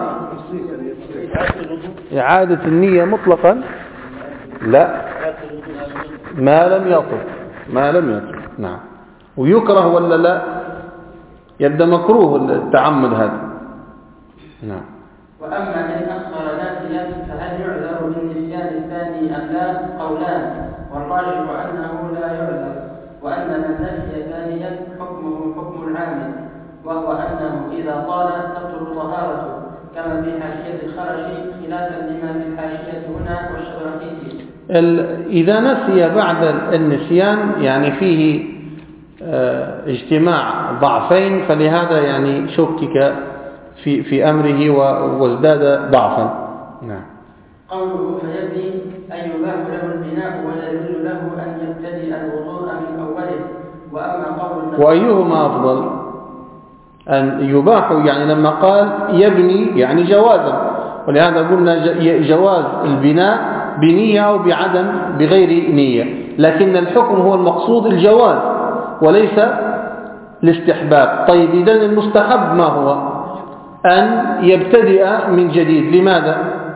إعادة النية مطلقا؟ لا، ما لم يطل ما لم يطل. نعم. ويكره ولا لا؟ يبدأ مكروه التعمد هذا. نعم. وأما إن أخر ناسيا فهل يعذر بالنسيان الثاني أم لا؟ قولان، والراجح أنه لا يعذر، وأن من نسي ثانيا حكمه حكم العامل، وهو أنه إذا طال تبطل طهارته، كما في حاشية الخرشي خلافا لما في الحاشية هنا والشبرخيتي. إذا نسي بعد النسيان يعني فيه اجتماع ضعفين، فلهذا يعني شكك في في أمره وازداد ضعفا. نعم. قوله فيبني أن يباح له البناء ولا يجوز له أن يبتدئ الوضوء من أوله. وأما قول وأيهما أفضل؟ أن يباح يعني لما قال يبني يعني جوازا، ولهذا قلنا جواز البناء بنية أو بعدم بغير نية، لكن الحكم هو المقصود الجواز وليس الاستحباب. طيب إذن المستحب ما هو؟ أن يبتدئ من جديد. لماذا؟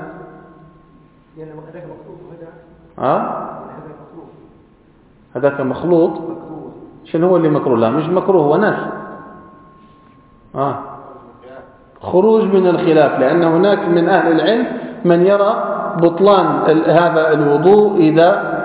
ها؟ هذاك مخلوط. شنو هو اللي مكروه؟ لا مش مكروه، هو ناس. آه. خروج من الخلاف، لأن هناك من أهل العلم من يرى بطلان هذا الوضوء إذا،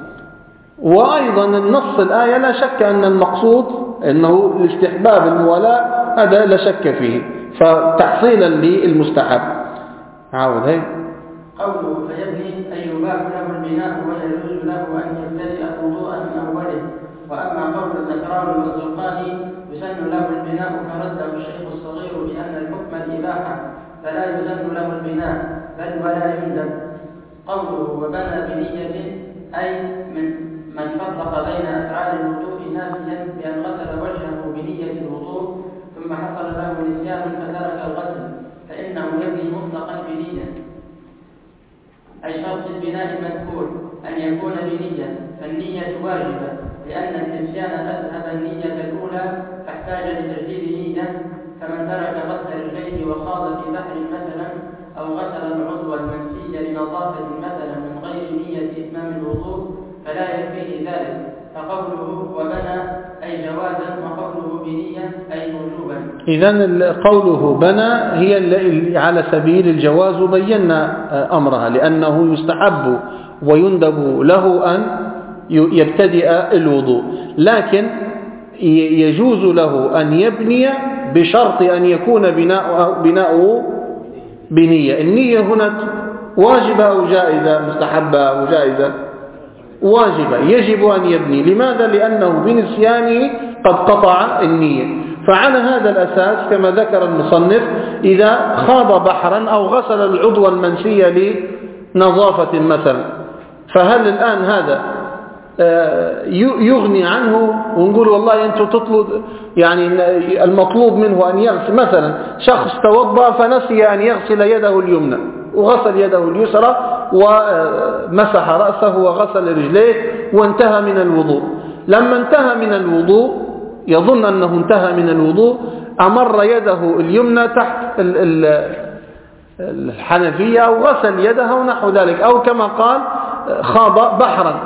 وأيضا النص الآية لا شك أن المقصود أنه الاستحباب الموالاة، هذا لا شك فيه، فتحصيلا للمستحب. عاود هاي قوله فيبني أن يباح له البناء ولا يجوز له أن يبتدئ الوضوء من أوله. وأما قول الذكران والزرقاني يسن له البناء فرده الشيخ الصغير بأن الحكم الإباحة فلا يسن له البناء بل ولا يندب. قوله وبنى بنية أي من من فرق بين أفعال الوضوء نافيا بأن غسل وجهه بنية الوضوء ثم حصل له نسيان فترك الغسل، فإنه يبني مطلقا بنية، أي شرط البناء المذكور أن يكون بنية، فالنية واجبة، لأن النسيان أذهب النية الأولى فاحتاج لتجديد نية، فمن ترك غسل رجليه وخاض في بحر مثلا أو غسل العضو المنسي لنظافة مثلا من غير نية إتمام الوضوء فلا يكفيه ذلك. فقوله وبنى أي جوازا، وقوله بنية أي وجوبا. إذن قوله بنى هي على سبيل الجواز، وبينا أمرها لأنه يستحب ويندب له أن يبتدئ الوضوء، لكن يجوز له أن يبني بشرط أن يكون بناؤه, بناؤه بنية. النية هنا واجبة أو جائزة، مستحبة أو جائزة؟ واجبة، يجب أن يبني. لماذا؟ لأنه بنسيانه قد قطع النية. فعلى هذا الأساس كما ذكر المصنف إذا خاض بحرا أو غسل العضو المنسي لنظافة مثلا، فهل الآن هذا يغني عنه ونقول والله أنتم تطلب يعني المطلوب منه أن يغسل؟ مثلا شخص توضأ فنسي أن يغسل يده اليمنى وغسل يده اليسرى ومسح رأسه وغسل رجليه وانتهى من الوضوء. لما انتهى من الوضوء يظن أنه انتهى من الوضوء، أمر يده اليمنى تحت الحنفية أو غسل يدها ونحو ذلك، أو كما قال خاض بحرا.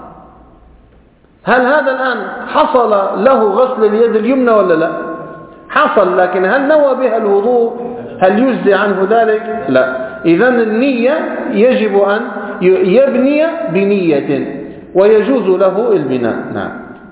هل هذا الآن حصل له غسل اليد اليمنى ولا لا؟ حصل، لكن هل نوى بها الوضوء؟ هل يجزي عنه ذلك؟ لا. إذن النية يجب أن يبني بنية ويجوز له البناء. نعم.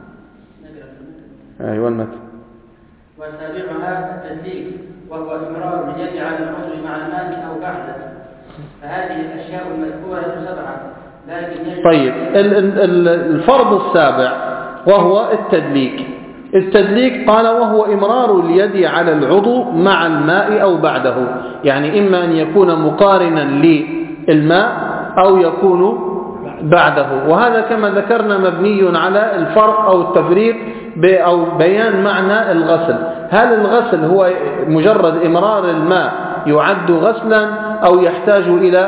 أيوة المثل. وسابعها التدليك، وهو إمرار اليد على العضو مع الماء أو بعده، فهذه الأشياء المذكورة سبعة. طيب الفرض السابع وهو التدليك. التدليك قال وهو إمرار اليد على العضو مع الماء أو بعده، يعني إما أن يكون مقارنا للماء أو يكون بعده، وهذا كما ذكرنا مبني على الفرق أو التفريق أو بيان معنى الغسل. هل الغسل هو مجرد إمرار الماء يعد غسلا أو يحتاج إلى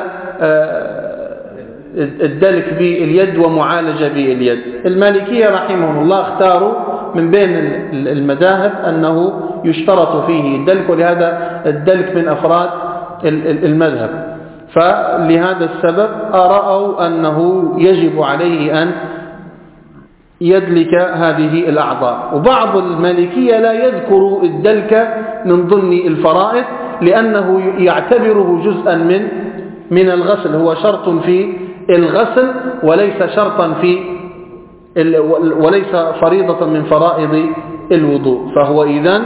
الدلك باليد ومعالجة باليد؟ المالكية رحمهم الله اختاروا من بين المذاهب أنه يشترط فيه الدلك، ولهذا الدلك من أفراد المذهب، فلهذا السبب رأوا أنه يجب عليه أن يدلك هذه الأعضاء. وبعض المالكية لا يذكر الدلك من ضمن الفرائض لأنه يعتبره جزءا من من الغسل، هو شرط في الغسل وليس شرطا في وليس فريضة من فرائض الوضوء، فهو إذن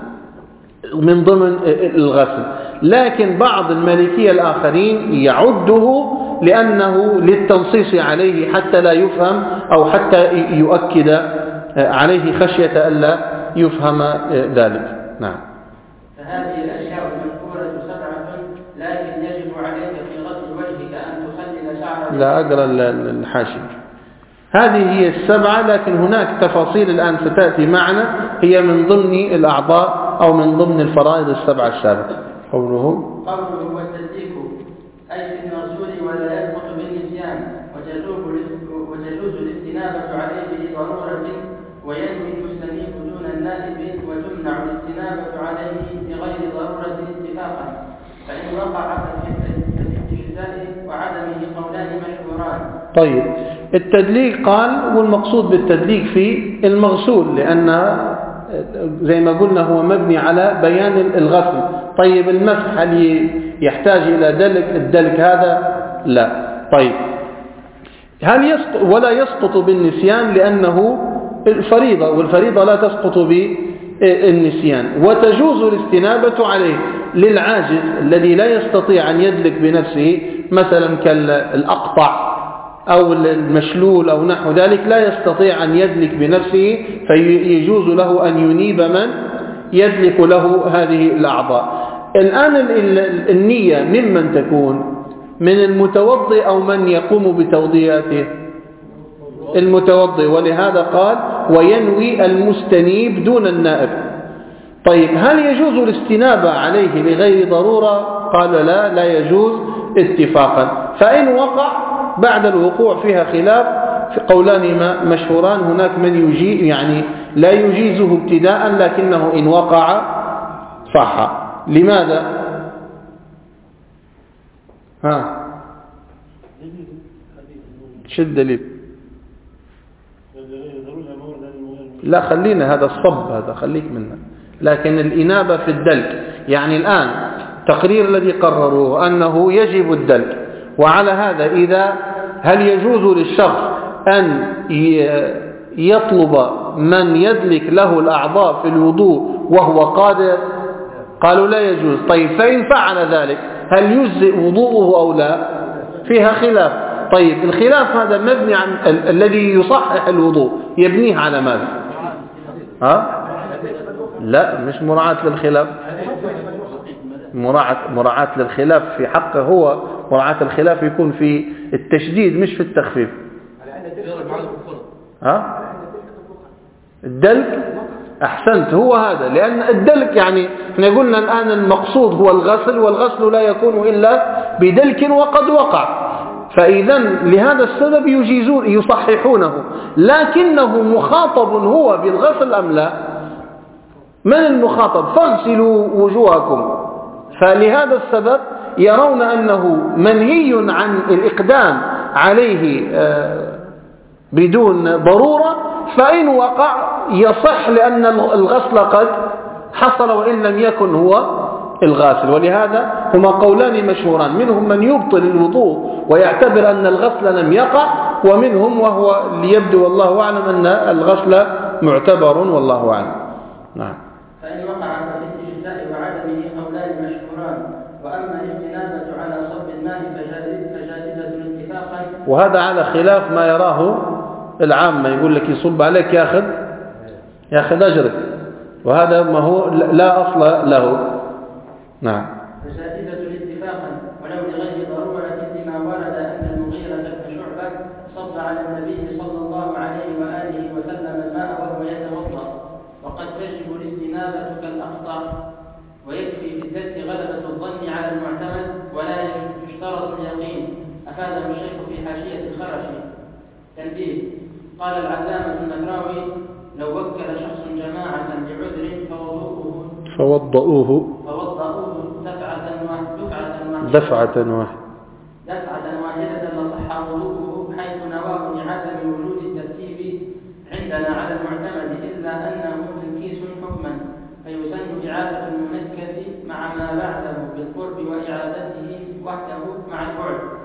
من ضمن الغسل. لكن بعض المالكية الآخرين يعده لأنه للتنصيص عليه حتى لا يفهم أو حتى يؤكد عليه خشية ألا يفهم ذلك. نعم. فهذه الأشياء المذكورة سبعة، لكن يجب عليك في غسل وجهك أن تخلل شعرك. لا أقرأ الحاشية. هذه هي السبعة، لكن هناك تفاصيل الآن ستأتي معنا هي من ضمن الأعضاء أو من ضمن الفرائض السبعة السابقة. قوله قوله والتدليك أي في المغسول ولا يسقط بالنسيان، وتجوز الاستنابة عليه لضرورة، وينوي المستنيب دون النائب، وتمنع الاستنابة عليه بغير ضرورة اتفاقا. فإن وقع فالاستجزاء وعدمه قولان مشهوران. طيب، التدليك قال والمقصود بالتدليك في المغسول، لأن زي ما قلنا هو مبني على بيان الغسل. طيب المسح هل يحتاج إلى دلك؟ الدلك هذا لا. طيب هل يسقط ولا يسقط بالنسيان؟ لأنه الفريضة، والفريضة لا تسقط بالنسيان. وتجوز الاستنابة عليه للعاجز الذي لا يستطيع أن يدلك بنفسه، مثلا كالأقطع أو المشلول أو نحو ذلك، لا يستطيع أن يدلك بنفسه، فيجوز له أن ينيب من يدلك له هذه الأعضاء. الآن النية ممن تكون؟ من المتوضئ أو من يقوم بتوضياته؟ المتوضئ، ولهذا قال وينوي المستنيب دون النائب. طيب هل يجوز الاستنابة عليه لغير ضرورة؟ قال لا، لا يجوز اتفاقا. فإن وقع بعد الوقوع فيها خلاف، في قولان مشهوران، هناك من يجيز يعني لا يجيزه ابتداء، لكنه إن وقع صح. لماذا؟ ها شو الدليل؟ لا خلينا هذا الصب، هذا خليك منه. لكن الإنابة في الدلك، يعني الآن تقرير الذي قرروه أنه يجب الدلك، وعلى هذا إذا هل يجوز للشخص أن يطلب من يدلك له الأعضاء في الوضوء وهو قادر؟ قالوا لا يجوز. طيب فإن فعل ذلك هل يجزئ وضوءه أو لا؟ فيها خلاف. طيب الخلاف هذا مبني عن ال الذي يصحح الوضوء يبنيه على ماذا؟ ها؟ لا، مش مراعاة للخلاف. مراعاة مراعاة للخلاف في حقه هو، مراعاة الخلاف يكون في التشديد مش في التخفيف. ها؟ الدلك أحسنت، هو هذا. لأن الدلك يعني احنا قلنا الآن المقصود هو الغسل، والغسل لا يكون إلا بدلك وقد وقع. فإذا لهذا السبب يجيزون يصححونه، لكنه مخاطب هو بالغسل أم لا؟ من المخاطب؟ فاغسلوا وجوهكم. فلهذا السبب يرون أنه منهي عن الإقدام عليه بدون ضرورة، فإن وقع يصح لأن الغسل قد حصل وإن لم يكن هو الغاسل. ولهذا هما قولان مشهوران، منهم من يبطل الوضوء ويعتبر أن الغسل لم يقع، ومنهم وهو ليبدو والله أعلم أن الغسل معتبر والله أعلم. نعم. فإن وقع فالاستجزاء وعدمه قولان مشهوران، وأما الاستنابة على صب الماء فجائزة اتفاقا. وهذا على خلاف ما يراه العامة، يقول لك يصب عليك ياخذ ياخذ أجرك، وهذا ما هو لا أصل له. نعم. فجائزة اتفاقا، ولو لغير ضرورة، لما ورد أن المغيرة بن شعبة صب على النبي صلى الله عليه وآله وسلم الماء وهو يتوضأ، وقد تجب الاستنابة كالأقطع، ويكفي في الذات غلبة الظن على المعتمد، ولا يشترط اليقين. أفاده الشيخ في حاشية الخرشي. تنبيه: قال العلامة النبراوي: لو وكل شخص جماعة بعذر فوضوءه فوضؤوه فوضؤوه دفعة واحدة دفعة واحدة دفعة واحدة لصح وضوءه، حيث نواه لعدم وجود الترتيب عندنا على المعتمد، إلا أنه تنكيس حكما، فيسن إعادة المنكس مع ما بعده بالقرب، وإعادته وحده مع البعد.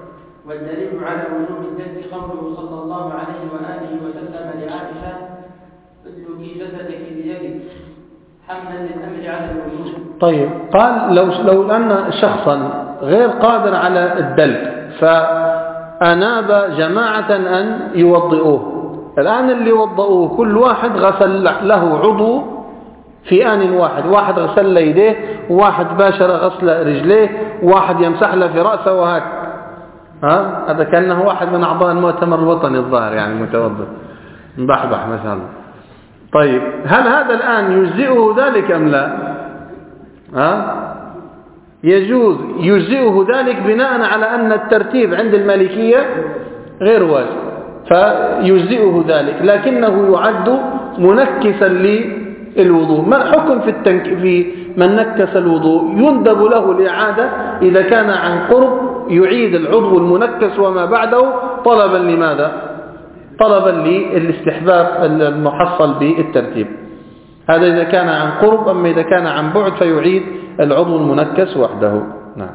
والدليل على وجوب الدلك قوله صلى الله عليه وآله وسلم لعائشة ادلكي جسدك بيدك حملا للأمر على الوجوب. طيب قال لو, لو أن شخصا غير قادر على الدلك فأناب جماعة أن يوضئوه، الآن اللي وضئوه كل واحد غسل له عضو في آن واحد، واحد غسل يديه وواحد باشر غسل رجليه وواحد يمسح له في رأسه وهكذا. ها هذا كأنه واحد من أعضاء المؤتمر الوطني الظاهر يعني متوضئ مبحبح مثلا. طيب هل هذا الآن يجزئه ذلك أم لا؟ ها يجوز يجزئه ذلك بناء على أن الترتيب عند المالكية غير واجب فيجزئه ذلك، لكنه يعد منكسا للوضوء. ما الحكم في التنك في من نكس الوضوء؟ يندب له الإعادة إذا كان عن قرب يعيد العضو المنكس وما بعده طلبا لماذا؟ طلبا للاستحباب المحصل بالترتيب. هذا إذا كان عن قرب، أما إذا كان عن بعد فيعيد العضو المنكس وحده. نعم.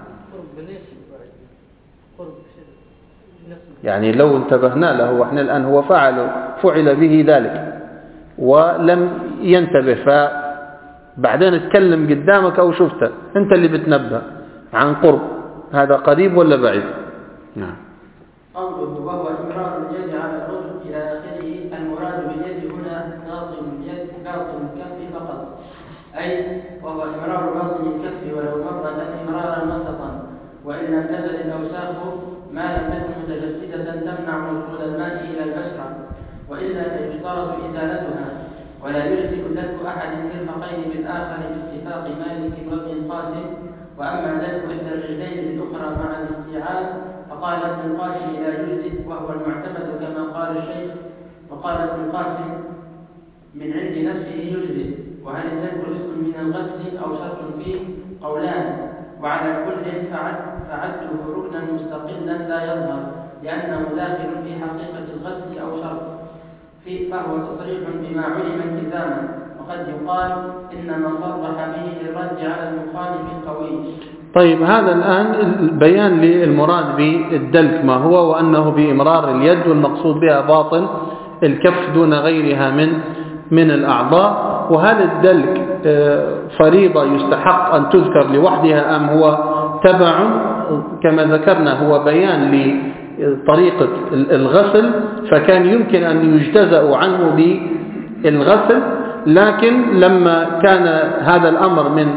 يعني لو انتبهنا له وإحنا الآن هو فعل فعل به ذلك ولم ينتبه فبعدين اتكلم قدامك أو شفته أنت اللي بتنبه عن قرب، هذا قريب ولا بعيد؟ نعم. قوله وهو إمرار اليد على الرجل إلى آخره، المراد باليد هنا باطن اليد باطن الكف فقط، أي وهو إمرار باطن الكف ولو مرة إمرارا وسطا، وإن لم تزل الأوساخ ما لم تكن متجسدة تمنع وصول الماء إلى البشرة، وإلا فيشترط إزالتها، ولا يجزئ دلك أحد المرفقين بالآخر باتفاق مالك وابن القاسم. وأما دلك إحدى الرجلين الأخرى مع الاستيعاب فقال ابن القاسم لا يجزئ وهو المعتمد كما قال الشيخ، وقال ابن القاسم من عند نفسه يجزئ. وهل الدلك جزء من الغسل أو شرط فيه؟ قولان، وعلى كل فعدته ركنا مستقلا لا يظهر لأنه داخل في حقيقة الغسل أو شرط فيه، فهو تصريح بما علم التزاما، وقد يقال إنما صرح به للرد على المخالف القوي. طيب هذا الآن البيان للمراد بالدلك ما هو، وأنه بإمرار اليد والمقصود بها باطن الكف دون غيرها من من الأعضاء. وهل الدلك فريضة يستحق أن تذكر لوحدها أم هو تبع؟ كما ذكرنا هو بيان لطريقة الغسل، فكان يمكن أن يجتزأ عنه بالغسل، لكن لما كان هذا الأمر من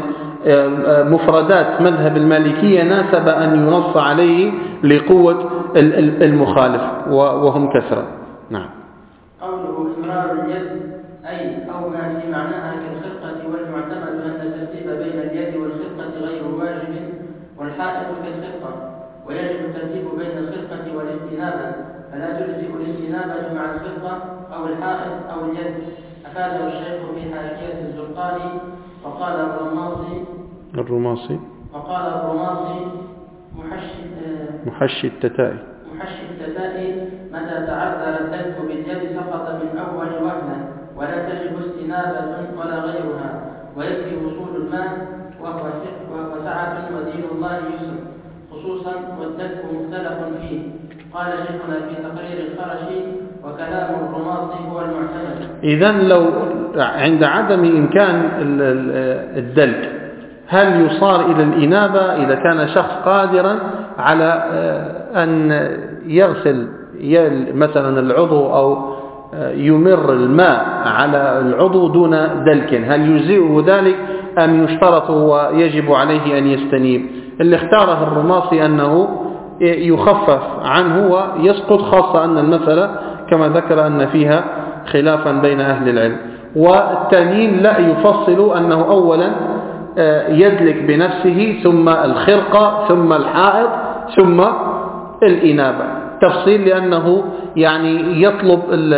مفردات مذهب المالكية ناسب أن ينص عليه لقوة المخالف وهم كثرة. نعم. قوله إمرار اليد أي أو ما في معناها كالخرقة، والمعتمد أن الترتيب بين اليد والخرقة غير واجب، والحائط كالخرقة، ويجب الترتيب بين الخرقة والاستنابة، فلا تجزئ الاستنابة مع الخرقة أو الحائط أو اليد. أفاده الشيخ في حاشية الزرقاني. وقال الرماصي الرماصي وقال الرماصي محشي محشي التتائي محشي التتائي متى تعذر الدلك باليد سقط من أول وهلة، ولا تجب استنابة ولا غيرها، ويكفي وصول الماء وهو سعة ودين الله يسر خصوصا، والدلك مختلف فيه. قال شيخنا في تقرير الخرشي وكلام الرماصي هو المعتمد. إذن لو عند عدم إمكان الدلك هل يصار إلى الإنابة إذا كان شخص قادرا على أن يغسل مثلا العضو أو يمر الماء على العضو دون دلك، هل يجزئه ذلك أم يشترط ويجب عليه أن يستنيب؟ اللي اختاره الرماصي أنه يخفف عنه ويسقط، خاصة أن المسألة كما ذكر أن فيها خلافا بين أهل العلم. والتانيين لا، يفصل أنه أولا يدلك بنفسه ثم الخرقة ثم الحائط ثم الإنابة، تفصيل لأنه يعني يطلب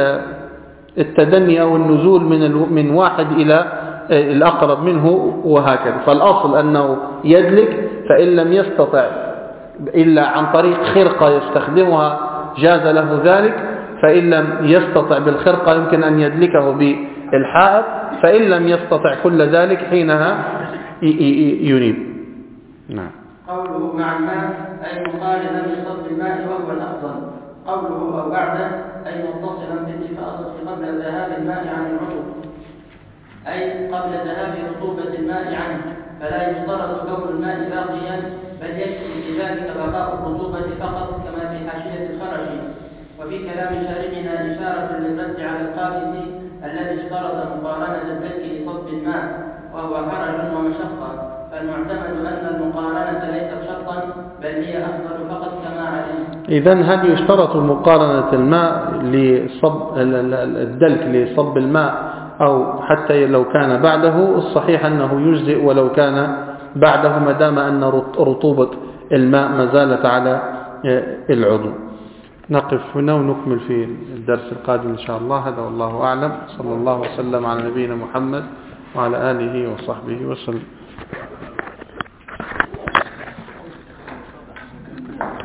التدني أو النزول من من واحد إلى الأقرب منه وهكذا. فالأصل أنه يدلك، فإن لم يستطع إلا عن طريق خرقة يستخدمها جاز له ذلك، فإن لم يستطع بالخرقة يمكن أن يدلكه بالحائط، فإن لم يستطع كل ذلك حينها ينيب. نعم. قوله مع الماء أي مقارنا بصب الماء وهو الأفضل. قوله أو بعده أي متصلا بالاتفاق قبل ذهاب الماء عن العضو، أي قبل ذهاب رطوبة الماء عنه، فلا يشترط كون الماء باقيا، بل يكفي في ذلك بقاء الرطوبة فقط كما في حاشية الخرج. وفي كلام شارحنا إشارة للرد على القابس الذي اشترط مقارنة الدلك لصب الماء وهو حرج ومشقة، فالمعتمد أن المقارنة ليست شرطا بل هي أفضل فقط كما علم. إذن هل يشترط مقارنة الماء لصب الدلك لصب الماء أو حتى لو كان بعده؟ الصحيح أنه يجزئ ولو كان بعده ما دام أن رطوبة الماء ما زالت على العضو. نقف هنا ونكمل في الدرس القادم إن شاء الله. هذا والله أعلم. صلى الله وسلم على نبينا محمد وعلى آله وصحبه وسلم.